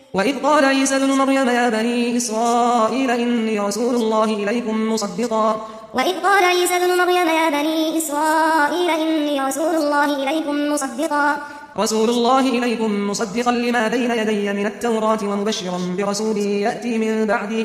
وإذ قال عيسى ابن مريم يا بني إسرائيل إني رسول الله إليكم مصدقا وإذ قال عيسى ابن مريم يا بني إسرائيل إني رسول الله إليكم مصدقا لما بين يدي من التوراة ومبشرا برسول يأتي من بعدي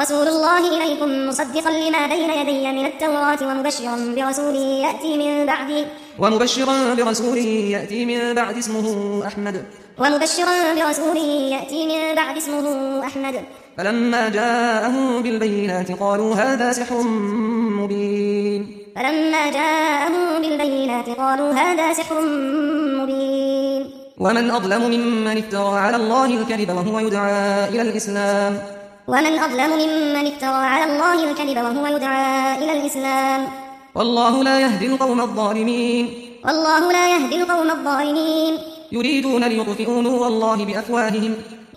اسمه أحمد. فلما جاءهم بالبينات قالوا هذا سحر مبين ومن أظلم ممن افترى على الله الكذب وهو يدعى إلى الإسلام والله لا يهدي القوم الظالمين يريدون ليطفئوا نور الله بأفواههم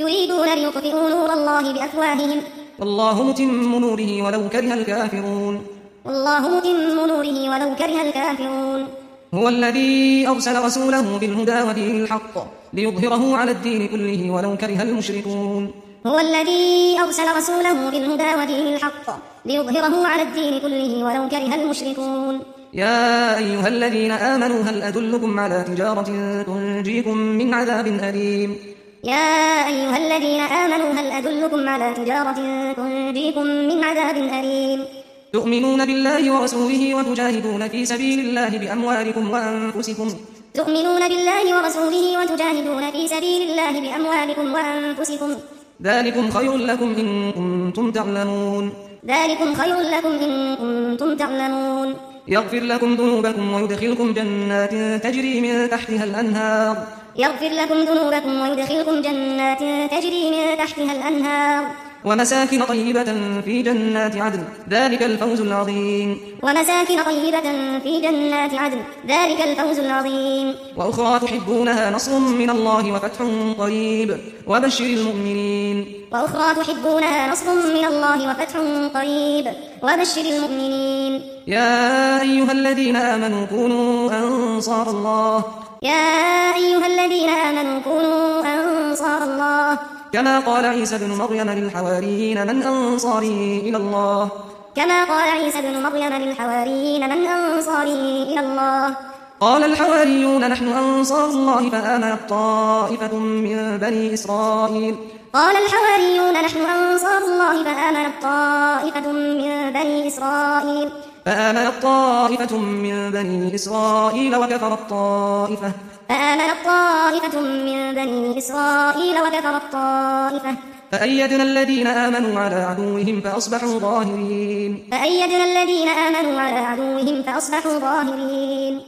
والله متم نوره ولو كره الكافرون هو الذي أرسل رسوله بالهدى ودين الحق ليظهره على الدين كله ولو كره المشركون يا أيها الذين آمنوا هل أدلكم على تجارة تنجيكم من عذاب أليم تؤمنون بالله ورسوله وتجاهدون في سبيل الله بأموالكم وأنفسكم ذلكم خير لكم إن كنتم تعلمون يغفر لكم ذنوبكم ويدخلكم جنات تجري من تحتها الأنهار ومساكن طيبة في جنات عدن ذلك الفوز العظيم وأخرى تحبونها نصر من الله وفتح قريب وبشر المؤمنين يا أيها الذين آمنوا كونوا أنصار الله كما قال عيسى ابن مريم للحواريين من أنصاري إلى الله قال الحواريون نحن أنصار الله فآمنت طائفة من بني إسرائيل وكفرت طائفة فأيدنا الذين آمنوا على عدوهم فأصبحوا ظاهرين